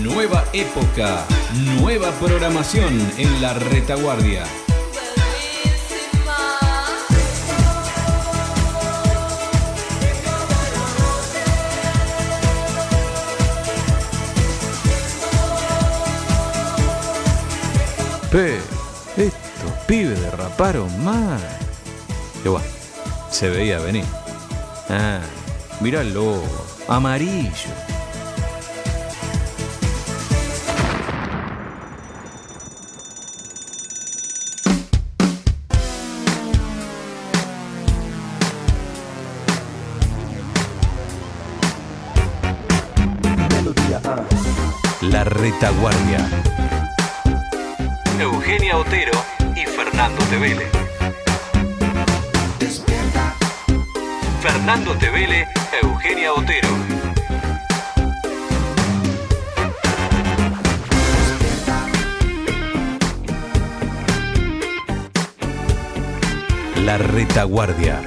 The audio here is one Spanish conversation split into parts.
Nueva época, nueva programación en la retaguardia. Estos pibes derraparon mal. Y bueno, se veía venir. Míralo, amarillo. La retaguardia. Eugenia Otero y Fernando Tevele. Fernando Tevele, Eugenia Otero. La retaguardia.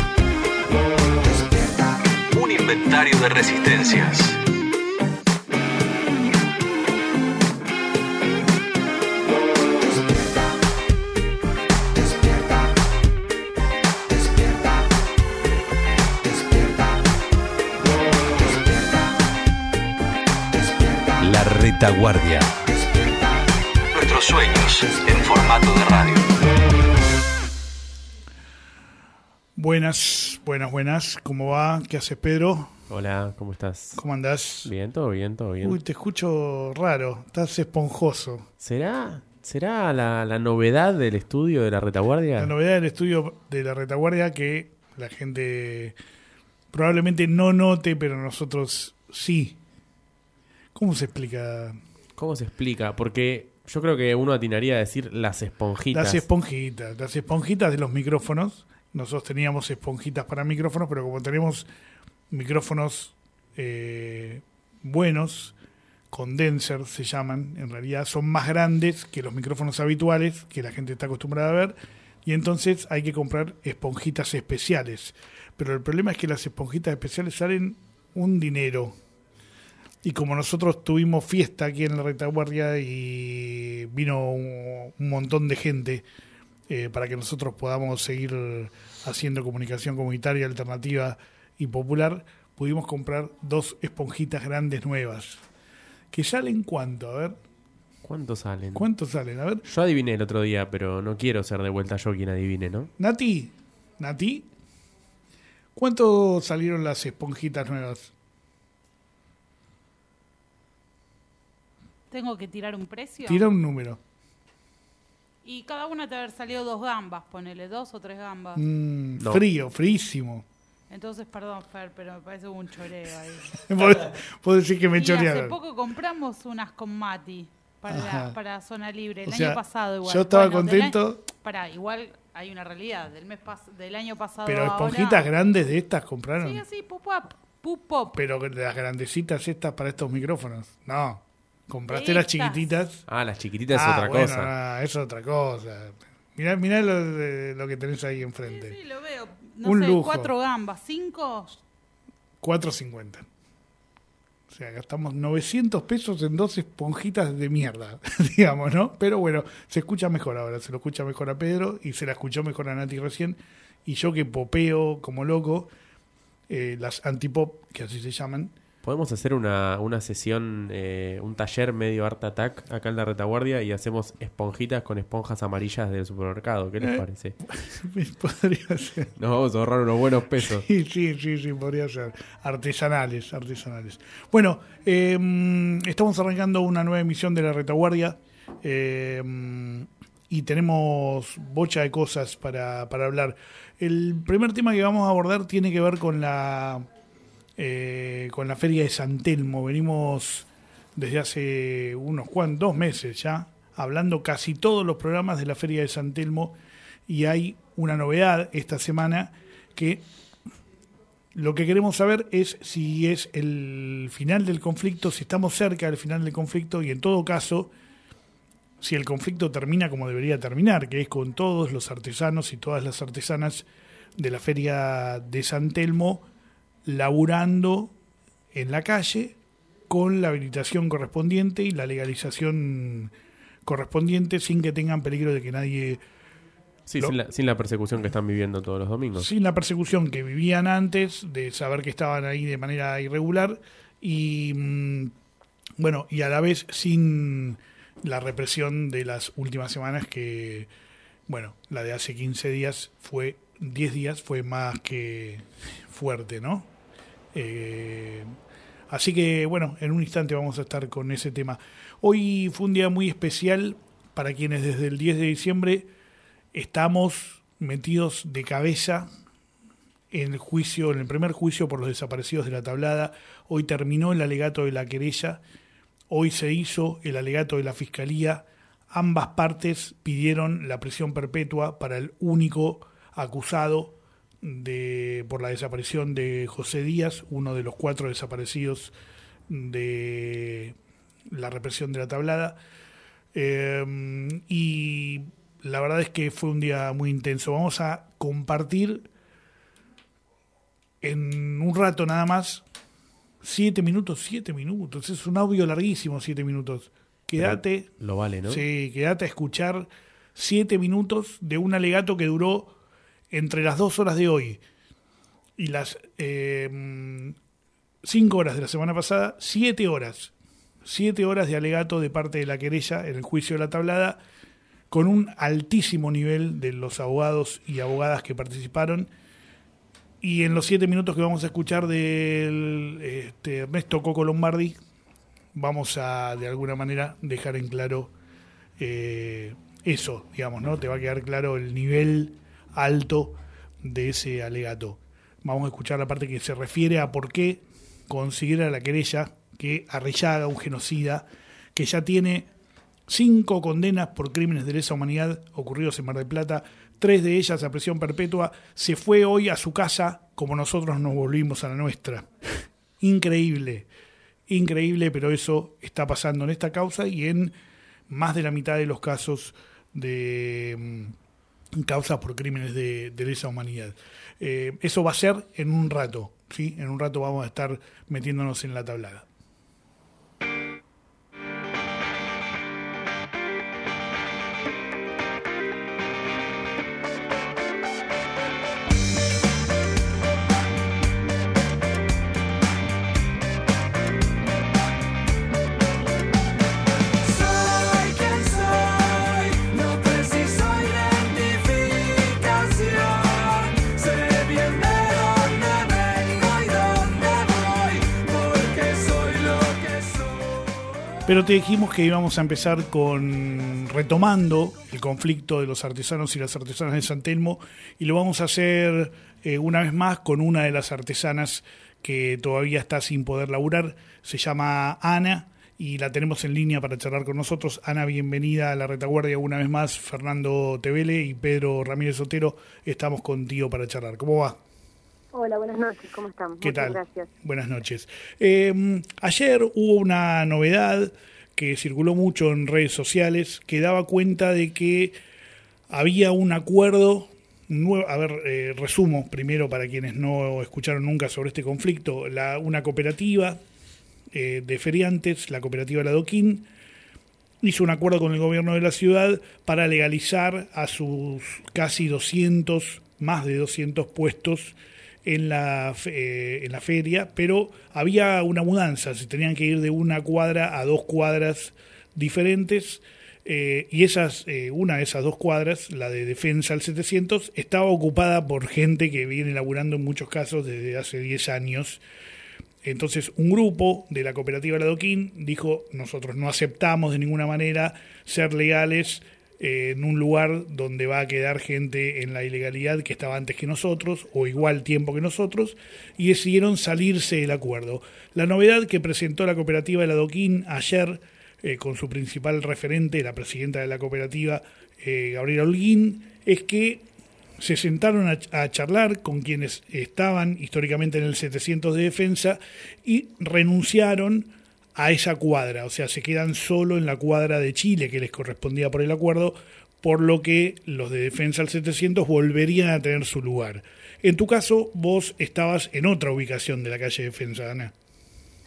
Un inventario de resistencias. La retaguardia. Nuestros sueños en formato de radio. Buenas. ¿Cómo va? ¿Qué haces, Pedro? Hola, ¿cómo estás? ¿Cómo andás? Bien, todo bien. Uy, te escucho raro. Estás esponjoso. ¿Será la novedad del estudio de la retaguardia? La novedad del estudio de la retaguardia que la gente probablemente no note, pero nosotros sí. ¿Cómo se explica? ¿Cómo se explica? Porque yo creo que uno atinaría a decir las esponjitas. Las esponjitas de los micrófonos. Nosotros teníamos esponjitas para micrófonos, pero como tenemos micrófonos buenos, condenser se llaman, en realidad son más grandes que los micrófonos habituales que la gente está acostumbrada a ver, y entonces hay que comprar esponjitas especiales. Pero el problema es que las esponjitas especiales salen un dinero. Y como nosotros tuvimos fiesta aquí en la retaguardia y vino un montón de gente para que nosotros podamos seguir haciendo comunicación comunitaria, alternativa y popular, pudimos comprar 2 esponjitas grandes nuevas. ¿Que salen cuánto? A ver. ¿Cuánto salen? A ver. Yo adiviné el otro día, pero no quiero ser de vuelta yo quien adivine, ¿no? Nati, ¿cuánto salieron las esponjitas nuevas? ¿Tengo que tirar un precio? Tira un número. Y cada una te haber salido 2 gambas, ponele 2 o 3 gambas. No. Fríísimo. Entonces, perdón, Fer, pero me parece un choreo ahí. Puedo decir que me Y chorearon. hace poco compramos unas con Mati para Zona Libre. El O sea, año pasado igual. Yo estaba contento. Igual hay una realidad. Del año pasado Pero ahora, esponjitas grandes de estas compraron. Sí, así, pop. Pero las grandecitas estas para estos micrófonos. No. Compraste Estas. las chiquititas. Las chiquititas es otra cosa. No, es otra cosa. Mirá lo que tenés ahí enfrente. Sí, lo veo. Un lujo. 4 gambas, 5. 4.50. O sea, gastamos 900 pesos en 2 esponjitas de mierda, digamos, ¿no? Pero bueno, se escucha mejor ahora. Se lo escucha mejor a Pedro y se la escuchó mejor a Nati recién. Y yo que popeo como loco, las antipop, que así se llaman. Podemos hacer una sesión, un taller medio Art Attack acá en la retaguardia y hacemos esponjitas con esponjas amarillas del supermercado. ¿Qué les parece? Podría ser. Nos vamos a ahorrar unos buenos pesos. Sí, podría ser. Artesanales. Bueno, estamos arrancando una nueva emisión de la retaguardia y tenemos bocha de cosas para hablar. El primer tema que vamos a abordar tiene que ver con la Feria de San Telmo. Venimos desde hace unos 2 meses ya hablando casi todos los programas de la Feria de San Telmo y hay una novedad esta semana que lo que queremos saber es si es el final del conflicto, si estamos cerca del final del conflicto y en todo caso si el conflicto termina como debería terminar, que es con todos los artesanos y todas las artesanas de la Feria de San Telmo laburando en la calle con la habilitación correspondiente y la legalización correspondiente sin que tengan peligro de que nadie... Sí, sin la persecución que están viviendo todos los domingos. Sin la persecución que vivían antes, de saber que estaban ahí de manera irregular y, bueno, y a la vez sin la represión de las últimas semanas que, bueno, la de hace 15 días 10 días fue más que fuerte, ¿no? Así que, bueno, en un instante vamos a estar con ese tema. Hoy fue un día muy especial para quienes desde el 10 de diciembre estamos metidos de cabeza en el primer juicio por los desaparecidos de La Tablada. Hoy terminó el alegato de la querella, hoy se hizo el alegato de la Fiscalía. Ambas partes pidieron la prisión perpetua para el único acusado por la desaparición de José Díaz, uno de los 4 desaparecidos de la represión de La Tablada. Y la verdad es que fue un día muy intenso. Vamos a compartir en un rato nada más 7 minutos. Es un audio larguísimo, 7 minutos. Quédate. Lo vale, ¿no? Sí, quédate a escuchar 7 minutos de un alegato que duró entre las 2 horas de hoy y las 5 horas de la semana pasada, 7 horas. 7 horas de alegato de parte de la querella en el juicio de La Tablada, con un altísimo nivel de los abogados y abogadas que participaron. Y en los 7 minutos que vamos a escuchar del Ernesto Coco Lombardi, vamos a, de alguna manera, dejar en claro eso, digamos, ¿no? Te va a quedar claro el nivel alto de ese alegato. Vamos a escuchar la parte que se refiere a por qué considera la querella que Arrillaga, un genocida, que ya tiene 5 condenas por crímenes de lesa humanidad ocurridos en Mar del Plata, 3 de ellas a prisión perpetua, se fue hoy a su casa como nosotros nos volvimos a la nuestra. Increíble, pero eso está pasando en esta causa y en más de la mitad de los casos de causas por crímenes de lesa humanidad. Eso va a ser en un rato, ¿sí? En un rato vamos a estar metiéndonos en La Tablada. Pero te dijimos que íbamos a empezar retomando el conflicto de los artesanos y las artesanas de San Telmo, y lo vamos a hacer una vez más con una de las artesanas que todavía está sin poder laburar. Se llama Ana y la tenemos en línea para charlar con nosotros. Ana, bienvenida a La Retaguardia una vez más. Fernando Tevele y Pedro Ramírez Otero estamos contigo para charlar. ¿Cómo va? Hola, buenas noches, ¿cómo estamos? ¿Qué Muchas tal? Gracias. Buenas noches. Ayer hubo una novedad que circuló mucho en redes sociales que daba cuenta de que había un acuerdo nuevo. A ver, resumo primero para quienes no escucharon nunca sobre este conflicto. Una cooperativa de feriantes, la cooperativa La Adoquín, hizo un acuerdo con el gobierno de la ciudad para legalizar a sus casi más de 200 puestos en la feria, pero había una mudanza, se tenían que ir de una cuadra a 2 cuadras diferentes, y una de esas 2 cuadras, la de Defensa al 700, estaba ocupada por gente que viene laburando en muchos casos desde hace 10 años. Entonces un grupo de la cooperativa La Adoquín dijo: nosotros no aceptamos de ninguna manera ser legales en un lugar donde va a quedar gente en la ilegalidad que estaba antes que nosotros o igual tiempo que nosotros, y decidieron salirse del acuerdo. La novedad que presentó la cooperativa de La Adoquín ayer, con su principal referente, la presidenta de la cooperativa, Gabriela Holguín, es que se sentaron a charlar con quienes estaban históricamente en el 700 de Defensa y renunciaron a esa cuadra, o sea, se quedan solo en la cuadra de Chile que les correspondía por el acuerdo, por lo que los de Defensa al 700 volverían a tener su lugar. En tu caso, vos estabas en otra ubicación de la calle Defensa, Ana.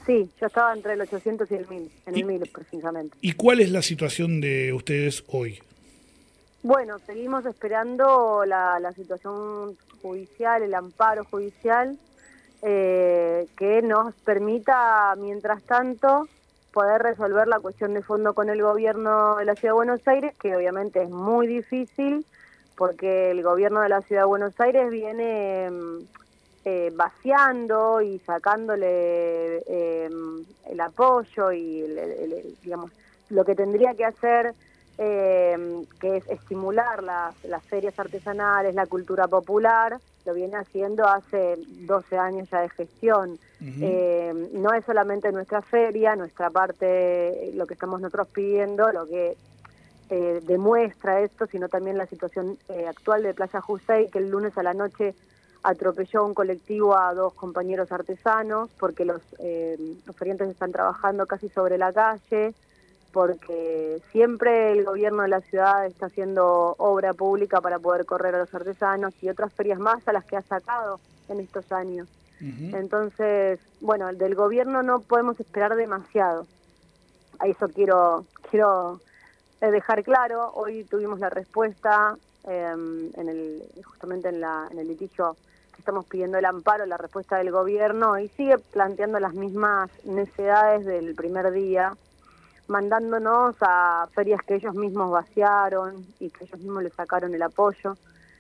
Sí, yo estaba entre el 800 y el 1000, en el 1000 precisamente. ¿Y cuál es la situación de ustedes hoy? Bueno, seguimos esperando la situación judicial, el amparo judicial, que nos permita, mientras tanto, poder resolver la cuestión de fondo con el gobierno de la Ciudad de Buenos Aires, que obviamente es muy difícil, porque el gobierno de la Ciudad de Buenos Aires viene vaciando y sacándole el apoyo y digamos lo que tendría que hacer, que es estimular las ferias artesanales, la cultura popular, lo viene haciendo hace 12 años ya de gestión. No es solamente nuestra feria, nuestra parte, lo que estamos nosotros pidiendo, lo que demuestra esto, sino también la situación actual de Playa Jusey, que el lunes a la noche atropelló un colectivo a 2 compañeros artesanos, porque los feriantes están trabajando casi sobre la calle, porque siempre el gobierno de la ciudad está haciendo obra pública para poder correr a los artesanos y otras ferias más a las que ha sacado en estos años. Entonces, bueno, del gobierno no podemos esperar demasiado. A eso quiero dejar claro. Hoy tuvimos la respuesta justamente en el litigio que estamos pidiendo el amparo, la respuesta del gobierno, y sigue planteando las mismas necedades del primer día, mandándonos a ferias que ellos mismos vaciaron y que ellos mismos le sacaron el apoyo.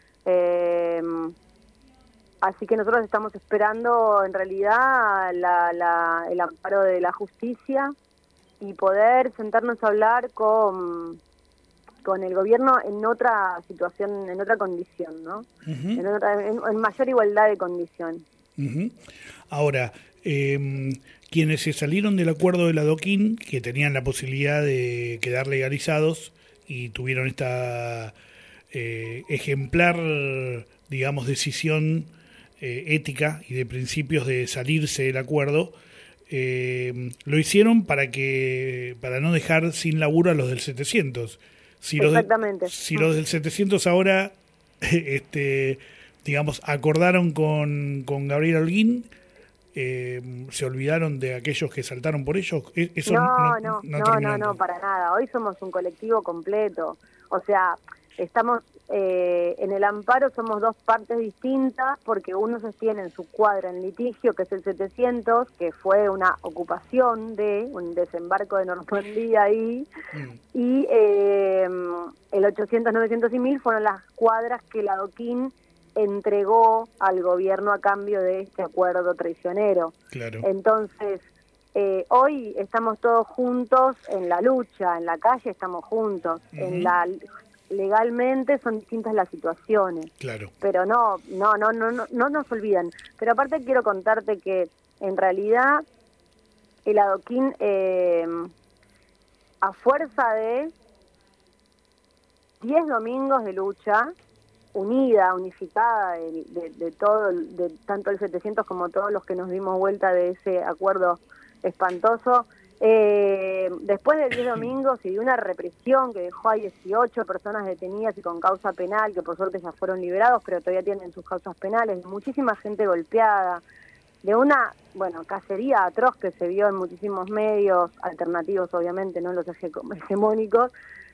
Así que nosotros estamos esperando en realidad el amparo de la justicia y poder sentarnos a hablar con el gobierno en otra situación, en otra condición, ¿no? En mayor igualdad de condiciones. Ahora, quienes se salieron del acuerdo de la Adoquín, que tenían la posibilidad de quedar legalizados y tuvieron esta ejemplar, digamos, decisión ética y de principios de salirse del acuerdo, lo hicieron para no dejar sin laburo a los del 700. Exactamente. Si los del 700 ahora, digamos, acordaron con Gabriel Holguín, se olvidaron de aquellos que saltaron por ellos. Eso no, para nada. Hoy somos un colectivo completo. O sea, estamos en el amparo, somos 2 partes distintas, porque uno sostiene en su cuadra en litigio, que es el 700, que fue una ocupación de un desembarco de Normandía ahí, y el 800, 900 y 1000 fueron las cuadras que la Adoquín entregó al gobierno a cambio de este acuerdo traicionero. Claro. Entonces, hoy estamos todos juntos en la lucha, en la calle estamos juntos, legalmente son distintas las situaciones. Claro. Pero no nos olviden. Pero aparte quiero contarte que en realidad el Adoquín, a fuerza de 10 domingos de lucha, unificada de todo, de tanto el 700 como todos los que nos dimos vuelta de ese acuerdo espantoso, después de 10 domingos y de una represión que dejó a 18 personas detenidas y con causa penal, que por suerte ya fueron liberados, pero todavía tienen sus causas penales, muchísima gente golpeada, de una, cacería atroz que se vio en muchísimos medios alternativos, obviamente, no los hegemónicos.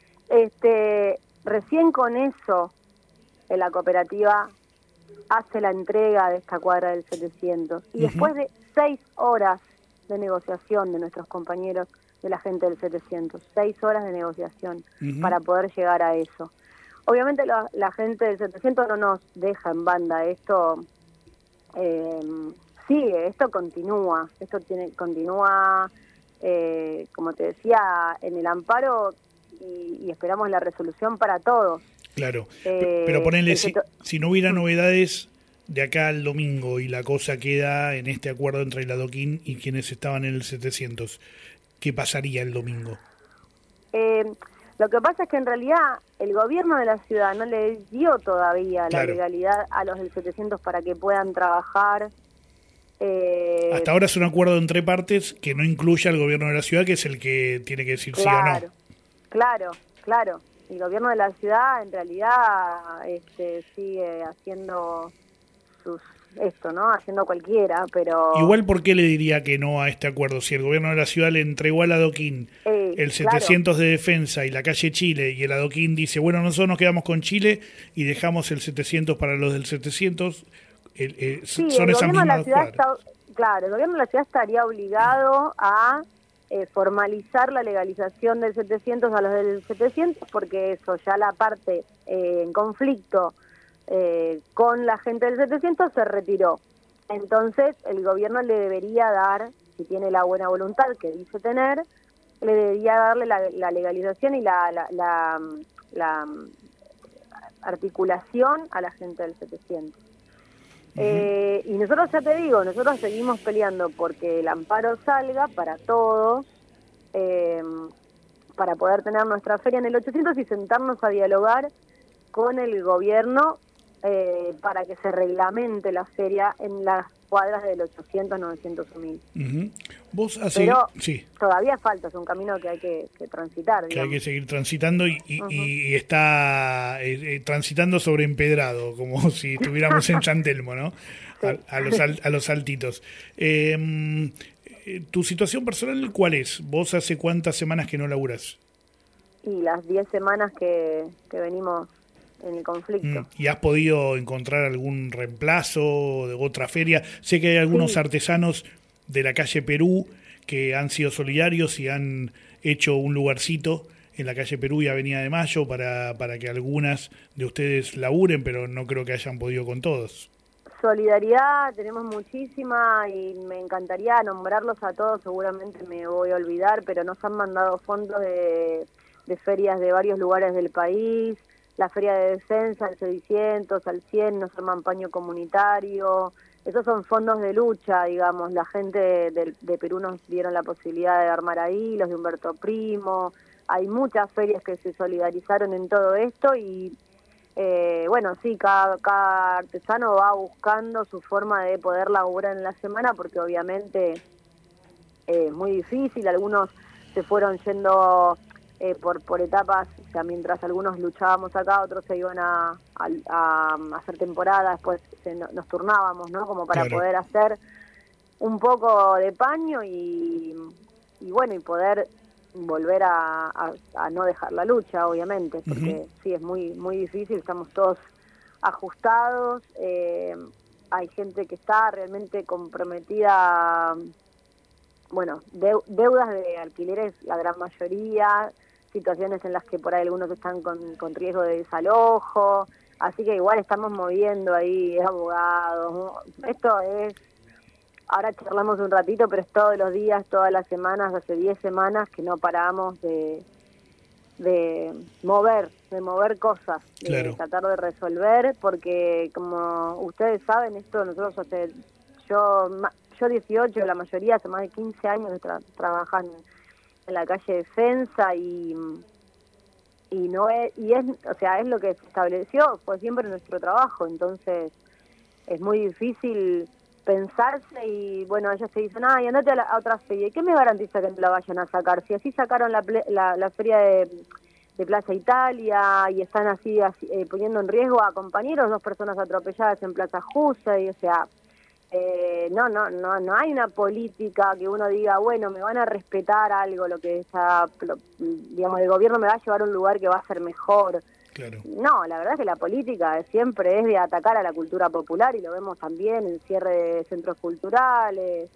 Recién con eso la cooperativa hace la entrega de esta cuadra del 700. Y después de 6 horas de negociación de nuestros compañeros de la gente del 700, 6 horas de negociación para poder llegar a eso. Obviamente la gente del 700 no nos deja en banda, esto sigue, esto continúa, continúa, como te decía, en el amparo y esperamos la resolución para todos. Claro, pero ponele, si no hubiera novedades de acá al domingo y la cosa queda en este acuerdo entre el Adoquín y quienes estaban en el 700, ¿qué pasaría el domingo? Lo que pasa es que en realidad el gobierno de la ciudad no le dio todavía la legalidad a los del 700 para que puedan trabajar. Hasta ahora es un acuerdo entre partes que no incluye al gobierno de la ciudad, que es el que tiene que decir sí o no. Claro. El gobierno de la ciudad en realidad sigue haciendo esto, ¿no? Haciendo cualquiera, pero... Igual, ¿por qué le diría que no a este acuerdo? Si el gobierno de la ciudad le entregó al adoquín el 700 de defensa y la calle Chile, y el adoquín dice, bueno, nosotros nos quedamos con Chile y dejamos el 700 para los del 700, son esas mismas cuadras. Claro, el gobierno de la ciudad estaría obligado a formalizar la legalización del 700 a los del 700, porque eso ya la parte en conflicto con la gente del 700 se retiró. Entonces el gobierno le debería dar, si tiene la buena voluntad que dice tener, le debería darle la legalización y la articulación a la gente del 700. Y nosotros, ya te digo, nosotros seguimos peleando porque el amparo salga para todos, para poder tener nuestra feria en el 800 y sentarnos a dialogar con el gobierno para que se reglamente la feria en las cuadras del 800, 900 o 1000. Vos así, pero sí, todavía falta, es un camino que hay que transitar. que digamos. hay que seguir transitando y está transitando sobre empedrado, como si estuviéramos en San Telmo, ¿no? Sí. A los saltitos. ¿Tu situación personal cuál es? ¿Vos hace cuántas semanas que no laburás? Y las 10 semanas que venimos en el conflicto. ¿Y has podido encontrar algún reemplazo de otra feria? Sé que hay algunos artesanos de la calle Perú que han sido solidarios y han hecho un lugarcito en la calle Perú y Avenida de Mayo para que algunas de ustedes laburen, pero no creo que hayan podido con todos. Solidaridad tenemos muchísima y me encantaría nombrarlos a todos, seguramente me voy a olvidar, pero nos han mandado fondos de ferias de varios lugares del país. La feria de defensa, al 600, al 100, nos arman paño comunitario. Esos son fondos de lucha, digamos. La gente de Perú nos dieron la posibilidad de armar ahí, los de Humberto Primo. Hay muchas ferias que se solidarizaron en todo esto y, bueno, sí, cada artesano va buscando su forma de poder laburar en la semana porque obviamente es muy difícil. Algunos se fueron yendo... por etapas, o sea, mientras algunos luchábamos acá, otros se iban a hacer temporada, después nos turnábamos, ¿no? Como para poder hacer un poco de paño y bueno, y poder volver a no dejar la lucha, obviamente, porque sí, es muy muy difícil, estamos todos ajustados, hay gente que está realmente comprometida, bueno, deudas de alquileres, la gran mayoría, situaciones en las que por ahí algunos están con riesgo de desalojo, así que igual estamos moviendo ahí abogados, ¿no? Esto es, ahora charlamos un ratito, pero es todos los días, todas las semanas, hace 10 semanas que no paramos de mover cosas, de tratar de resolver, porque como ustedes saben, esto nosotros yo 18, la mayoría hace más de 15 años que trabajan en la calle Defensa y no es, o sea, es lo que se estableció, fue siempre nuestro trabajo, entonces es muy difícil pensarse y bueno, ellos te dicen, y andate a otra feria, ¿y qué me garantiza que no la vayan a sacar? Si así sacaron la feria de Plaza Italia y están así poniendo en riesgo a compañeros, 2 personas atropelladas en Plaza Jusey, o sea, no hay una política que uno diga, bueno, me van a respetar algo, lo que digamos, el gobierno me va a llevar a un lugar que va a ser mejor. Claro. No, la verdad es que la política siempre es de atacar a la cultura popular y lo vemos también en cierre de centros culturales,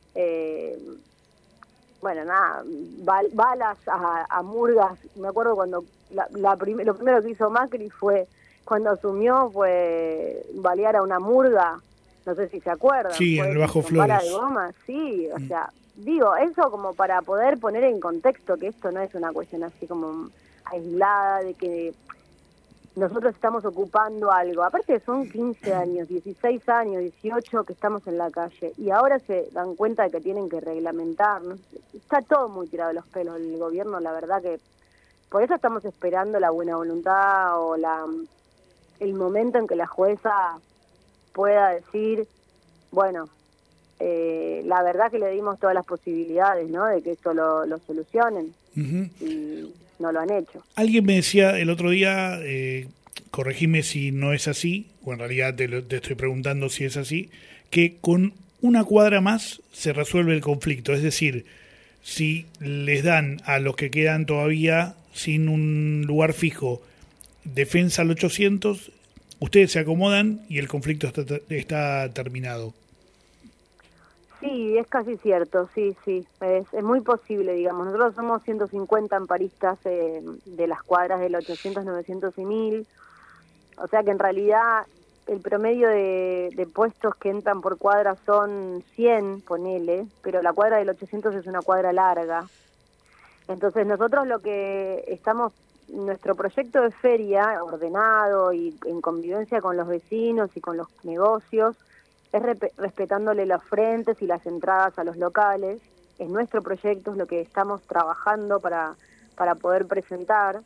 bueno, nada, balas a murgas. Me acuerdo cuando lo primero que hizo Macri cuando asumió fue balear a una murga. No sé si se acuerdan. Sí, en el Bajo Flores. Bala de goma, sí, o sea, digo, eso como para poder poner en contexto que esto no es una cuestión así como aislada, de que nosotros estamos ocupando algo. Aparte son 15 años, 16 años, 18 que estamos en la calle y ahora se dan cuenta de que tienen que reglamentar, ¿no? Está todo muy tirado de los pelos del gobierno, la verdad que por eso estamos esperando la buena voluntad o el momento en que la jueza pueda decir, bueno, la verdad que le dimos todas las posibilidades, ¿no? De que esto lo solucionen y no lo han hecho. Alguien me decía el otro día, corregime si no es así, o en realidad te estoy preguntando si es así, que con una cuadra más se resuelve el conflicto. Es decir, si les dan a los que quedan todavía sin un lugar fijo defensa al 800, ustedes se acomodan y el conflicto está terminado. Sí, es casi cierto, sí, es muy posible, digamos. Nosotros somos 150 amparistas de las cuadras del 800, 900 y 1000, o sea que en realidad el promedio de puestos que entran por cuadra son 100, ponele, pero la cuadra del 800 es una cuadra larga. Entonces nosotros lo que estamos, nuestro proyecto de feria ordenado y en convivencia con los vecinos y con los negocios, es respetándole los frentes y las entradas a los locales. Es nuestro proyecto, es lo que estamos trabajando para poder presentar.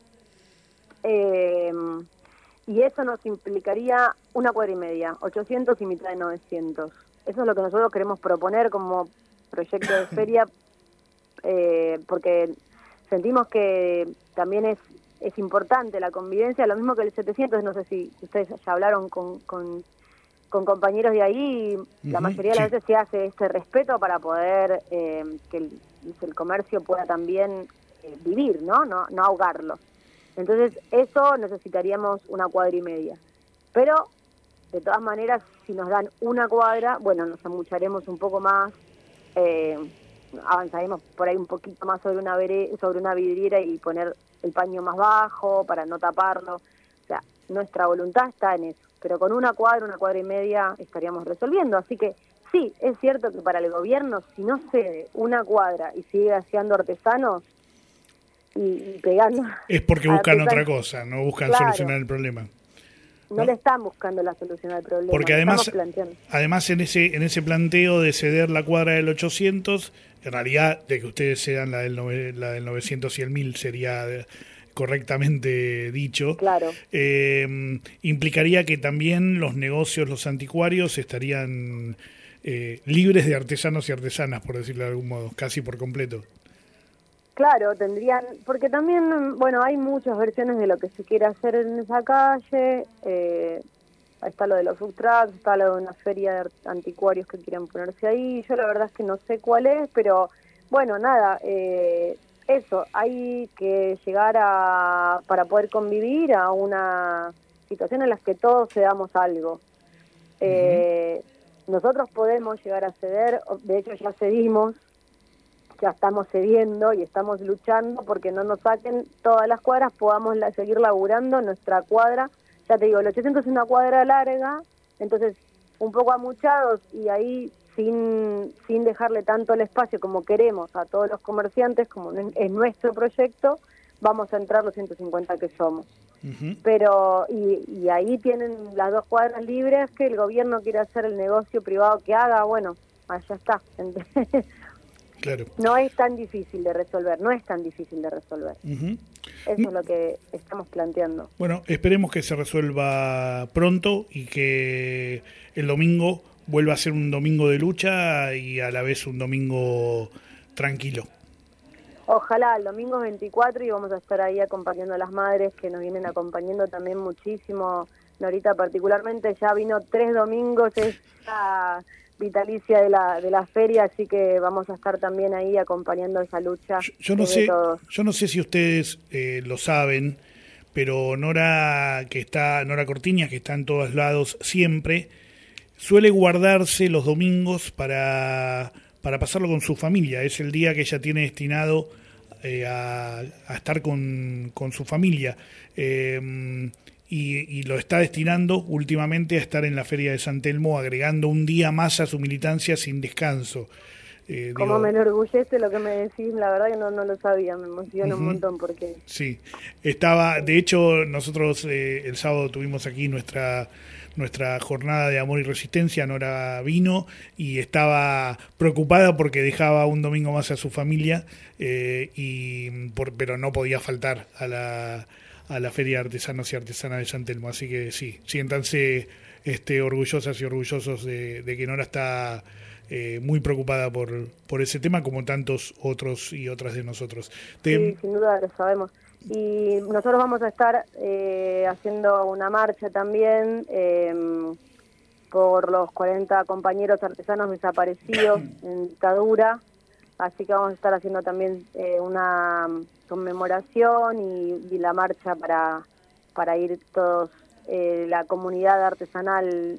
Y eso nos implicaría una cuadra y media, 800 y mitad de 900. Eso es lo que nosotros queremos proponer como proyecto de feria, porque sentimos que también es importante la convivencia, lo mismo que el 700, no sé si ustedes ya hablaron con compañeros de ahí, la mayoría de las veces se hace este respeto para poder que el comercio pueda también vivir, ¿no? No ahogarlo. Entonces eso necesitaríamos una cuadra y media. Pero, de todas maneras, si nos dan una cuadra, bueno, nos amucharemos un poco más, avanzaremos por ahí un poquito más sobre una vidriera y poner el paño más bajo para no taparlo. O sea, nuestra voluntad está en eso. Pero con una cuadra y media estaríamos resolviendo. Así que sí, es cierto que para el gobierno, si no cede una cuadra y sigue haciendo artesanos y pegando... Es porque buscan otra cosa, no buscan solucionar el problema. No le están buscando la solución al problema. Porque además en ese planteo de ceder la cuadra del 800, en realidad de que ustedes cedan la del 900 y el 1000 sería... correctamente dicho, claro. Implicaría que también los negocios, los anticuarios estarían libres de artesanos y artesanas, por decirlo de algún modo, casi por completo. Claro, tendrían, porque también, bueno, hay muchas versiones de lo que se quiere hacer en esa calle, está lo de los food trucks, está lo de una feria de anticuarios que quieren ponerse ahí, yo la verdad es que no sé cuál es, pero bueno, nada, eso, hay que llegar para poder convivir a una situación en la que todos cedamos algo. Nosotros podemos llegar a ceder, de hecho ya cedimos, ya estamos cediendo y estamos luchando porque no nos saquen todas las cuadras, podamos seguir laburando nuestra cuadra. Ya te digo, el 800 es una cuadra larga, entonces un poco amuchados y ahí sin dejarle tanto el espacio como queremos a todos los comerciantes, como es nuestro proyecto, vamos a entrar los 150 que somos. Pero y ahí tienen las dos cuadras libres, que el gobierno quiere hacer el negocio privado que haga, bueno, allá está. Claro. No es tan difícil de resolver. Eso es lo que estamos planteando. Bueno, esperemos que se resuelva pronto y que el domingo vuelva a ser un domingo de lucha y a la vez un domingo tranquilo. Ojalá, el domingo es 24 y vamos a estar ahí acompañando a las madres que nos vienen acompañando también muchísimo. Norita particularmente ya vino 3 domingos, es la vitalicia de la feria, así que vamos a estar también ahí acompañando esa lucha. Yo no sé si ustedes lo saben, pero Nora Cortiñas, que está en todos lados siempre, suele guardarse los domingos para pasarlo con su familia. Es el día que ella tiene destinado a estar con su familia. Y lo está destinando últimamente a estar en la Feria de San Telmo, agregando un día más a su militancia sin descanso. Como me enorgullece lo que me decís, la verdad que no lo sabía, me emociona un montón porque... Sí, de hecho nosotros el sábado tuvimos aquí nuestra jornada de amor y resistencia. Nora vino y estaba preocupada porque dejaba un domingo más a su familia, pero no podía faltar a la Feria de Artesanos y Artesanas de San Telmo. Así que sí, siéntanse orgullosas y orgullosos de que Nora está muy preocupada por ese tema, como tantos otros y otras de nosotros. Sí, sin duda lo sabemos. Y nosotros vamos a estar haciendo una marcha también por los 40 compañeros artesanos desaparecidos en dictadura, así que vamos a estar haciendo también una conmemoración y la marcha para ir todos, la comunidad artesanal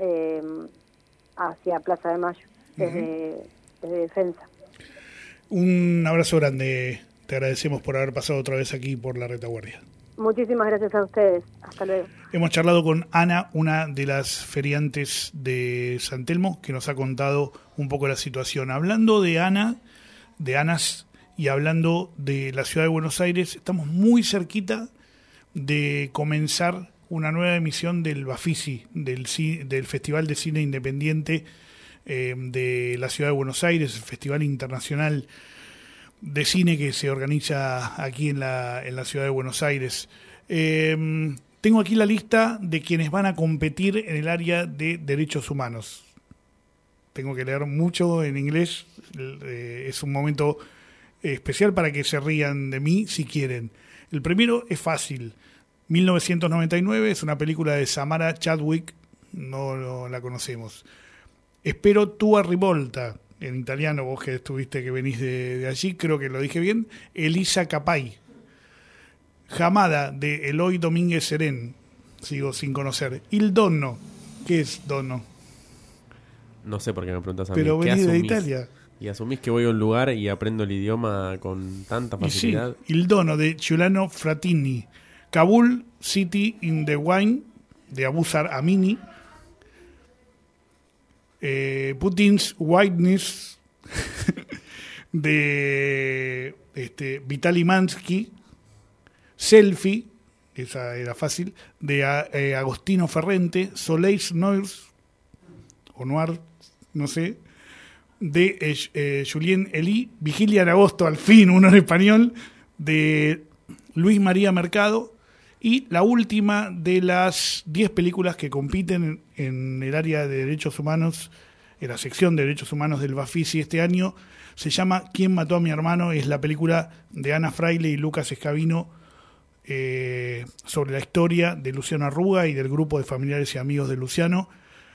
hacia Plaza de Mayo, desde Defensa. Un abrazo grande, te agradecemos por haber pasado otra vez aquí por la retaguardia. Muchísimas gracias a ustedes, hasta luego. Hemos charlado con Ana, una de las feriantes de San Telmo, que nos ha contado un poco la situación. Hablando de Anas y hablando de la ciudad de Buenos Aires, estamos muy cerquita de comenzar una nueva emisión del Bafisi, del Festival de Cine Independiente de la ciudad de Buenos Aires, el Festival Internacional de Cine que se organiza aquí en la ciudad de Buenos Aires. Tengo aquí la lista de quienes van a competir en el área de derechos humanos. Tengo que leer mucho en inglés, es un momento especial para que se rían de mí si quieren. El primero es fácil, 1999, es una película de Samara Chadwick, no la conocemos. Espero tua rivolta, en italiano, vos que venís de allí, creo que lo dije bien. Elisa Capay. Jamada, de Eloy Domínguez Serén, sigo sin conocer. Il Donno, ¿qué es Donno? No sé por qué me preguntas a Pero mí. ¿Qué venís de asumís? Italia. Y asumís que voy a un lugar y aprendo el idioma con tanta facilidad. Y sí, Il Dono, de Giuliano Frattini. Kabul City in the Wine, de Abusar Amini. Putin's Whiteness, de Vitaly Mansky. Selfie, esa era fácil, de Agostino Ferrente. Soleil Noirs, o Noir, no sé, de Julien Elie. Vigilia en agosto, al fin, uno en español, de Luis María Mercado. Y la última de las 10 películas que compiten en el área de derechos humanos, en la sección de derechos humanos del Bafisi este año, se llama ¿Quién mató a mi hermano? Es la película de Ana Fraile y Lucas Escabino sobre la historia de Luciano Arruga y del grupo de familiares y amigos de Luciano.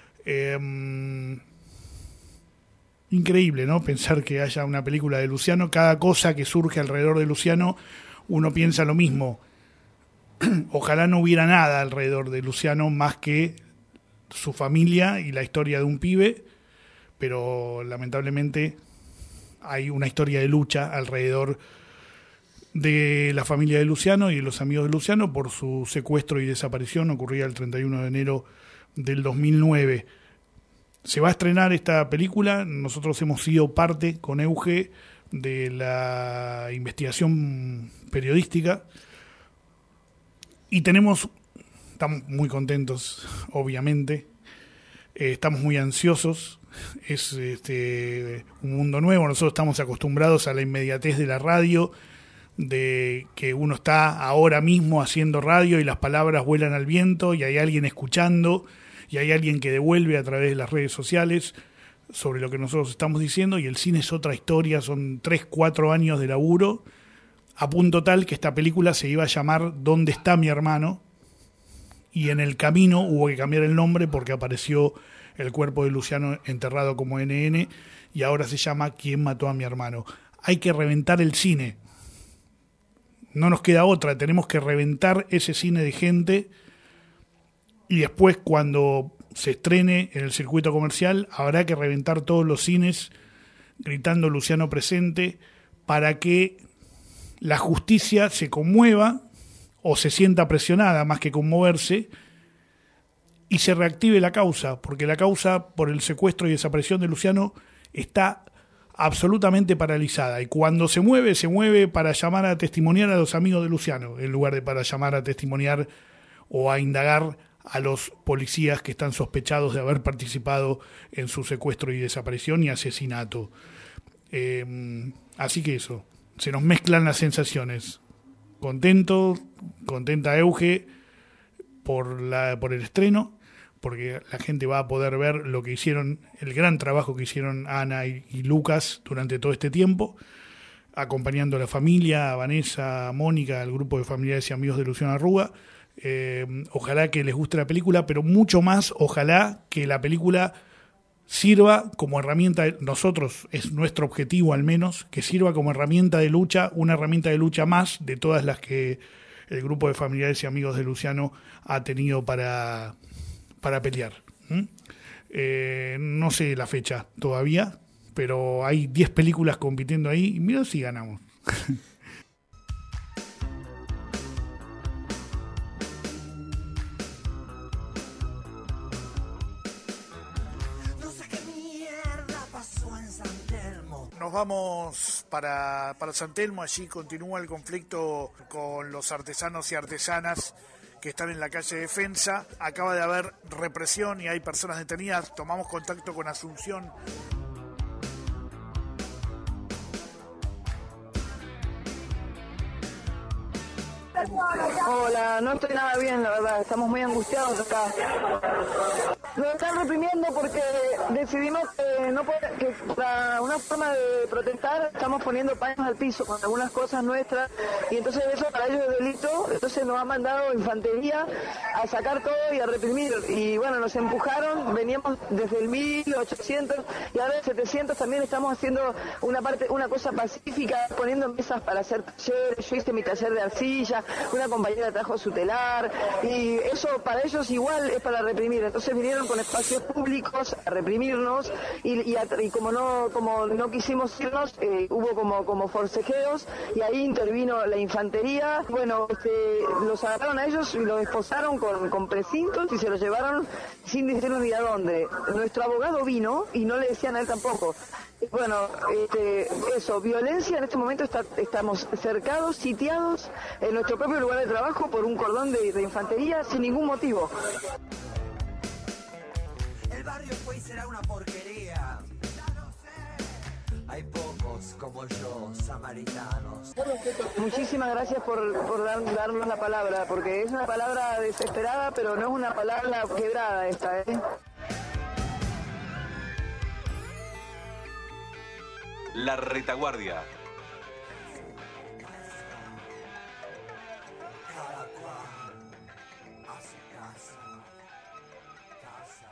Increíble, ¿no? Pensar que haya una película de Luciano. Cada cosa que surge alrededor de Luciano, uno piensa lo mismo. Ojalá no hubiera nada alrededor de Luciano más que su familia y la historia de un pibe, pero lamentablemente hay una historia de lucha alrededor de la familia de Luciano y de los amigos de Luciano por su secuestro y desaparición ocurrida el 31 de enero del 2009. Se va a estrenar esta película, nosotros hemos sido parte con Euge de la investigación periodística y estamos muy contentos, obviamente, estamos muy ansiosos, es un mundo nuevo, nosotros estamos acostumbrados a la inmediatez de la radio, de que uno está ahora mismo haciendo radio y las palabras vuelan al viento y hay alguien escuchando y hay alguien que devuelve a través de las redes sociales sobre lo que nosotros estamos diciendo, y el cine es otra historia, son 3-4 años de laburo, a punto tal que esta película se iba a llamar ¿Dónde está mi hermano? Y en el camino hubo que cambiar el nombre porque apareció el cuerpo de Luciano enterrado como NN y ahora se llama ¿Quién mató a mi hermano? Hay que reventar el cine. No nos queda otra, tenemos que reventar ese cine de gente y después cuando se estrene en el circuito comercial habrá que reventar todos los cines gritando Luciano presente para que la justicia se conmueva o se sienta presionada más que conmoverse y se reactive la causa, porque la causa por el secuestro y desaparición de Luciano está absolutamente paralizada y cuando se mueve para llamar a testimoniar a los amigos de Luciano en lugar de para llamar a testimoniar o a indagar a los policías que están sospechados de haber participado en su secuestro y desaparición y asesinato. Así que eso, se nos mezclan las sensaciones. Contenta Euge por el estreno, porque la gente va a poder ver lo que hicieron, el gran trabajo que hicieron Ana y Lucas durante todo este tiempo. acompañando a la familia, a Vanessa, a Mónica, al grupo de familiares y amigos de Luciano Arruga. Ojalá que les guste la película, pero mucho más, ojalá que la película sirva como herramienta, nosotros, es nuestro objetivo al menos, que sirva como herramienta de lucha, una herramienta de lucha más de todas las que el grupo de familiares y amigos de Luciano ha tenido para pelear. No sé la fecha todavía, pero hay 10 películas compitiendo ahí y mira si ganamos. Nos vamos para San Telmo, allí continúa el conflicto con los artesanos y artesanas que están en la calle Defensa. Acaba de haber represión y hay personas detenidas. Tomamos contacto con Asunción. Hola, no estoy nada bien, la verdad, estamos muy angustiados acá. Nos están reprimiendo porque decidimos que para una forma de protestar estamos poniendo paños al piso con algunas cosas nuestras y entonces eso para ellos es delito, entonces nos ha mandado infantería a sacar todo y a reprimir y bueno, nos empujaron, veníamos desde el 1800 y ahora el 700 también estamos haciendo una cosa pacífica, poniendo mesas para hacer talleres, yo hice mi taller de arcilla, una compañera trajo su telar y eso para ellos igual es para reprimir, entonces vinieron con espacios públicos a reprimirnos y como no quisimos irnos, hubo como forcejeos y ahí intervino la infantería, bueno, los agarraron a ellos y los esposaron con precintos y se los llevaron sin decirnos ni a dónde. Nuestro abogado vino y no le decían a él tampoco. Bueno, eso, violencia en este momento estamos cercados, sitiados en nuestro propio lugar de trabajo por un cordón de infantería sin ningún motivo. El barrio fue y será una porquería. Ya lo sé. Hay pocos como yo, samaritanos. Muchísimas gracias por darnos la palabra, porque es una palabra desesperada, pero no es una palabra quebrada esta, ¿eh? La Retaguardia. Cada cual a su casa. Casa.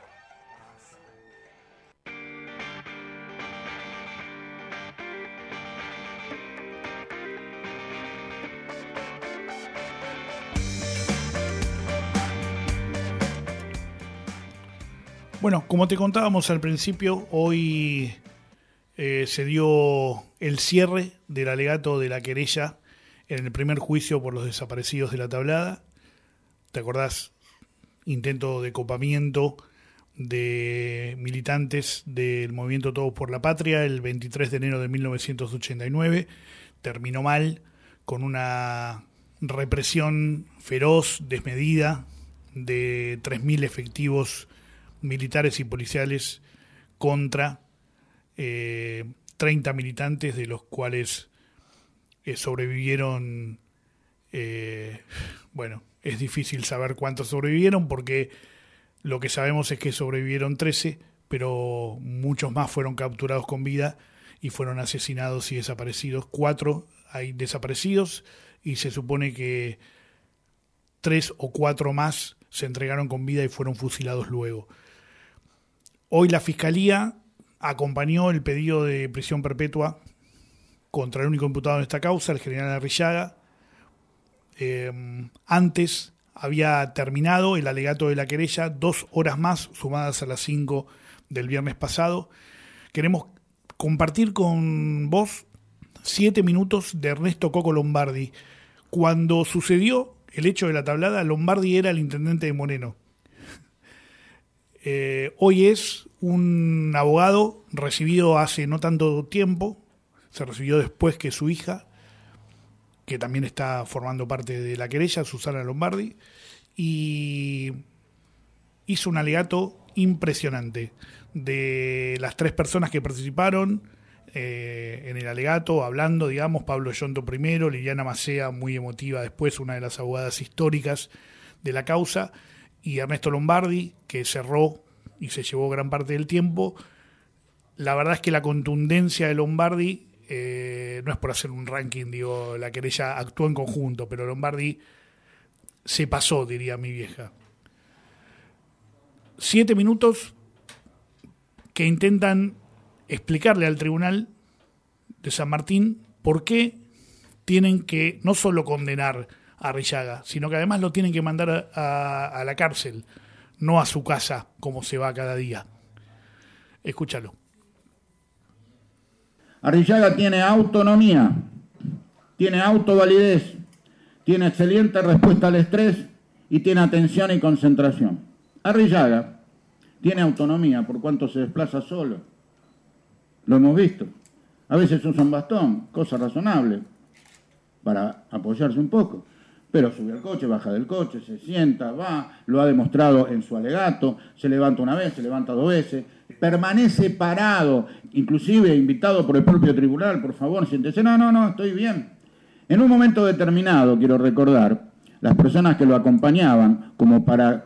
Bueno, como te contábamos al principio, hoy se dio el cierre del alegato de la querella en el primer juicio por los desaparecidos de La Tablada. ¿Te acordás? Intento de copamiento de militantes del movimiento Todos por la Patria el 23 de enero de 1989. Terminó mal, con una represión feroz, desmedida, de 3.000 efectivos militares y policiales contra 30 militantes, de los cuales sobrevivieron, bueno, es difícil saber cuántos sobrevivieron porque lo que sabemos es que sobrevivieron 13, pero muchos más fueron capturados con vida y fueron asesinados y desaparecidos. 4 hay desaparecidos y se supone que 3 o 4 más se entregaron con vida y fueron fusilados luego. Hoy la Fiscalía acompañó el pedido de prisión perpetua contra el único imputado en esta causa, el general Arrillaga. Antes había terminado el alegato de la querella, 2 horas más, sumadas a las 5 del viernes pasado. Queremos compartir con vos 7 minutos de Ernesto Coco Lombardi. Cuando sucedió el hecho de La Tablada, Lombardi era el intendente de Moreno. Hoy es un abogado recibido hace no tanto tiempo, se recibió después que su hija, que también está formando parte de la querella, Susana Lombardi, y hizo un alegato impresionante de las 3 personas que participaron en el alegato, hablando, digamos, Pablo Yonto primero, Liliana Macea, muy emotiva después, una de las abogadas históricas de la causa, y Ernesto Lombardi, que cerró y se llevó gran parte del tiempo. La verdad es que la contundencia de Lombardi no es por hacer un ranking, digo, la querella actuó en conjunto, pero Lombardi se pasó, diría mi vieja. 7 minutos que intentan explicarle al tribunal de San Martín por qué tienen que no solo condenar a Arrillaga, sino que además lo tienen que mandar a la cárcel, no a su casa, como se va cada día. Escúchalo. Arrillaga tiene autonomía, tiene autovalidez, tiene excelente respuesta al estrés y tiene atención y concentración. Arrillaga tiene autonomía por cuanto se desplaza solo. Lo hemos visto. A veces usa un bastón, cosa razonable, para apoyarse un poco. Pero sube al coche, baja del coche, se sienta, va, lo ha demostrado en su alegato, se levanta una vez, se levanta 2 veces, permanece parado, inclusive invitado por el propio tribunal, por favor, siéntese, no, estoy bien. En un momento determinado, quiero recordar, las personas que lo acompañaban, como para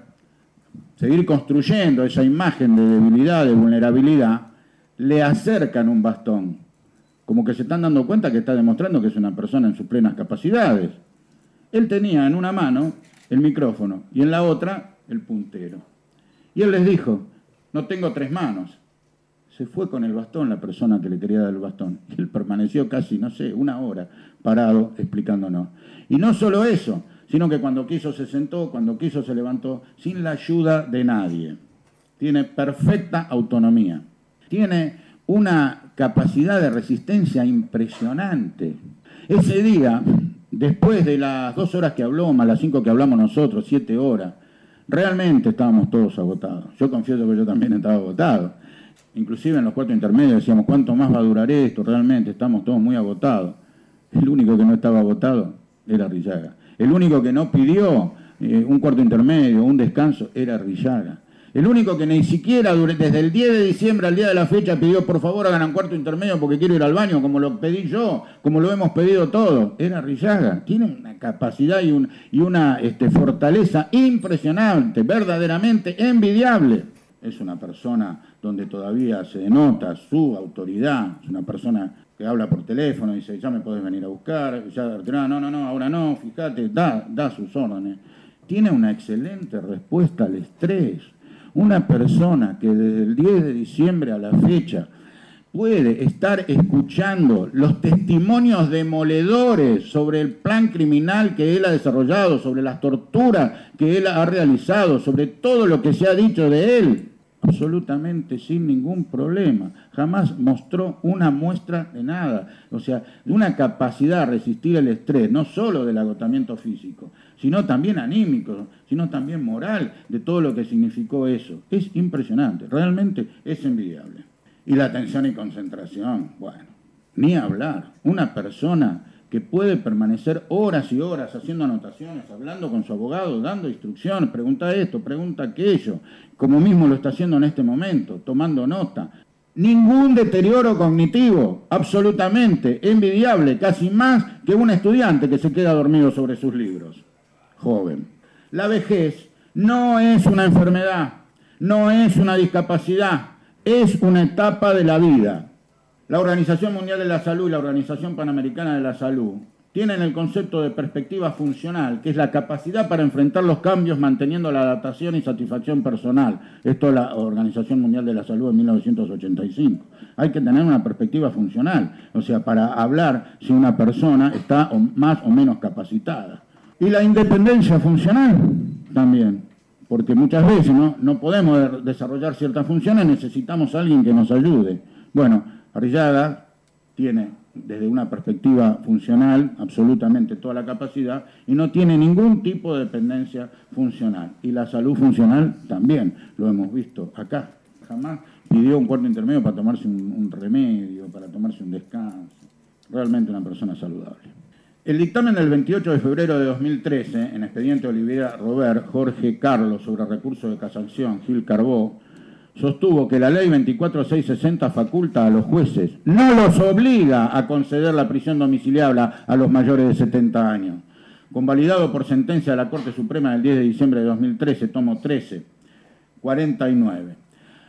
seguir construyendo esa imagen de debilidad, de vulnerabilidad, le acercan un bastón, como que se están dando cuenta que está demostrando que es una persona en sus plenas capacidades. Él tenía en una mano el micrófono y en la otra el puntero. Y él les dijo, no tengo 3 manos. Se fue con el bastón la persona que le quería dar el bastón. Y él permaneció casi, 1 hora parado explicándonos. Y no solo eso, sino que cuando quiso se sentó, cuando quiso se levantó, sin la ayuda de nadie. Tiene perfecta autonomía. Tiene una capacidad de resistencia impresionante. Ese día, después de las 2 horas que habló, más las 5 que hablamos nosotros, 7 horas, realmente estábamos todos agotados. Yo confieso que yo también estaba agotado. Inclusive en los cuartos intermedios decíamos, ¿cuánto más va a durar esto? Realmente estamos todos muy agotados. El único que no estaba agotado era Arrillaga. El único que no pidió un cuarto intermedio, un descanso, era Arrillaga. El único que ni siquiera desde el 10 de diciembre al día de la fecha pidió, por favor, hagan un cuarto intermedio porque quiero ir al baño, como lo pedí yo, como lo hemos pedido todos, era Arrillaga. Tiene una capacidad y una fortaleza impresionante, verdaderamente envidiable. Es una persona donde todavía se denota su autoridad, es una persona que habla por teléfono y dice, ya me podés venir a buscar, no, ahora no, fíjate, da sus órdenes. Tiene una excelente respuesta al estrés. Una persona que desde el 10 de diciembre a la fecha puede estar escuchando los testimonios demoledores sobre el plan criminal que él ha desarrollado, sobre las torturas que él ha realizado, sobre todo lo que se ha dicho de él, absolutamente sin ningún problema. Jamás mostró una muestra de nada. O sea, de una capacidad a resistir el estrés, no solo del agotamiento físico, sino también anímico, sino también moral, de todo lo que significó eso. Es impresionante, realmente es envidiable. Y la atención y concentración, bueno, ni hablar. Una persona que puede permanecer horas y horas haciendo anotaciones, hablando con su abogado, dando instrucciones, pregunta esto, pregunta aquello, como mismo lo está haciendo en este momento, tomando nota. Ningún deterioro cognitivo, absolutamente envidiable, casi más que un estudiante que se queda dormido sobre sus libros. Joven. La vejez no es una enfermedad, no es una discapacidad, es una etapa de la vida. La Organización Mundial de la Salud y la Organización Panamericana de la Salud tienen el concepto de perspectiva funcional, que es la capacidad para enfrentar los cambios manteniendo la adaptación y satisfacción personal. Esto es la Organización Mundial de la Salud en 1985. Hay que tener una perspectiva funcional, o sea, para hablar si una persona está más o menos capacitada. Y la independencia funcional también, porque muchas veces no podemos desarrollar ciertas funciones, necesitamos a alguien que nos ayude. Bueno, Arrillaga tiene desde una perspectiva funcional absolutamente toda la capacidad y no tiene ningún tipo de dependencia funcional. Y la salud funcional también, lo hemos visto acá. Jamás pidió un cuarto intermedio para tomarse un remedio, para tomarse un descanso. Realmente una persona saludable. El dictamen del 28 de febrero de 2013, en expediente Olivera Robert, Jorge Carlos, sobre recurso de casación, Gil Carbó, sostuvo que la ley 24660 faculta a los jueces, no los obliga a conceder la prisión domiciliaria a los mayores de 70 años. Convalidado por sentencia de la Corte Suprema del 10 de diciembre de 2013, tomo 13, 49.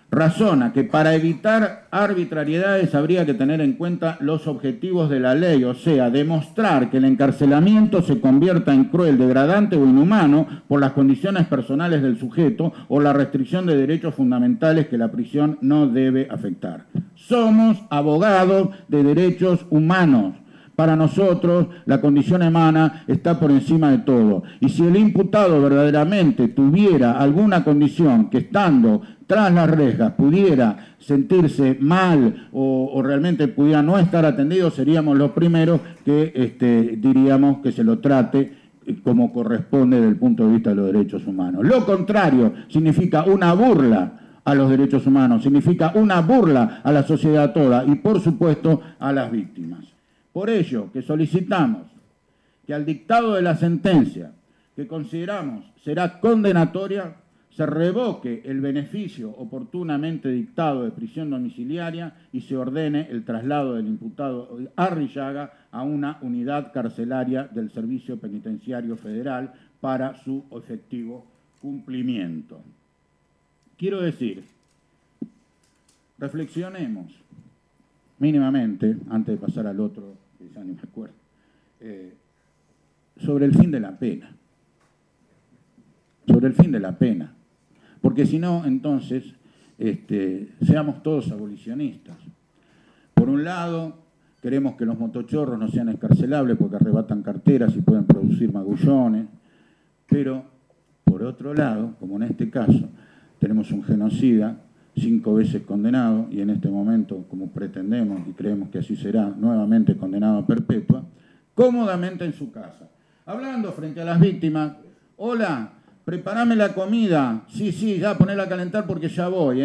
razona que para evitar arbitrariedades habría que tener en cuenta los objetivos de la ley, o sea, demostrar que el encarcelamiento se convierta en cruel, degradante o inhumano por las condiciones personales del sujeto o la restricción de derechos fundamentales que la prisión no debe afectar. Somos abogados de derechos humanos. Para nosotros, la condición humana está por encima de todo. Y si el imputado verdaderamente tuviera alguna condición que estando tras las rejas pudiera sentirse mal o realmente pudiera no estar atendido, seríamos los primeros que diríamos que se lo trate como corresponde desde el punto de vista de los derechos humanos. Lo contrario significa una burla a los derechos humanos, significa una burla a la sociedad toda y, por supuesto, a las víctimas. Por ello que solicitamos que al dictado de la sentencia, que consideramos será condenatoria, se revoque el beneficio oportunamente dictado de prisión domiciliaria y se ordene el traslado del imputado Arrillaga a una unidad carcelaria del Servicio Penitenciario Federal para su efectivo cumplimiento. Quiero decir, reflexionemos mínimamente, antes de pasar al otro, que ya ni me acuerdo, sobre el fin de la pena. Sobre el fin de la pena. Porque si no, entonces, seamos todos abolicionistas. Por un lado, queremos que los motochorros no sean escarcelables porque arrebatan carteras y pueden producir magullones, pero, por otro lado, como en este caso, tenemos un genocida 5 veces condenado y en este momento, como pretendemos y creemos que así será, nuevamente condenado a perpetua, cómodamente en su casa. Hablando frente a las víctimas, hola, prepárame la comida, sí, ya ponela a calentar porque ya voy,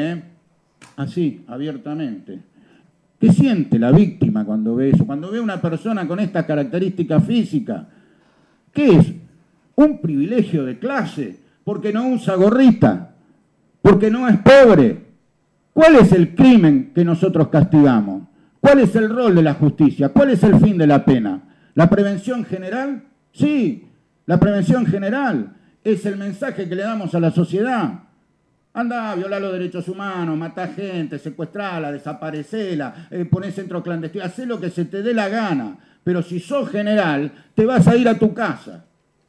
así, abiertamente. ¿Qué siente la víctima cuando ve eso? Cuando ve a una persona con estas características físicas, ¿qué es? Un privilegio de clase, porque no usa gorrita, porque no es pobre. ¿Cuál es el crimen que nosotros castigamos? ¿Cuál es el rol de la justicia? ¿Cuál es el fin de la pena? ¿La prevención general? Sí, la prevención general es el mensaje que le damos a la sociedad. Anda a violar los derechos humanos, matá gente, secuestrala, desaparecela, poné centro clandestino, hacé lo que se te dé la gana. Pero si sos general, te vas a ir a tu casa.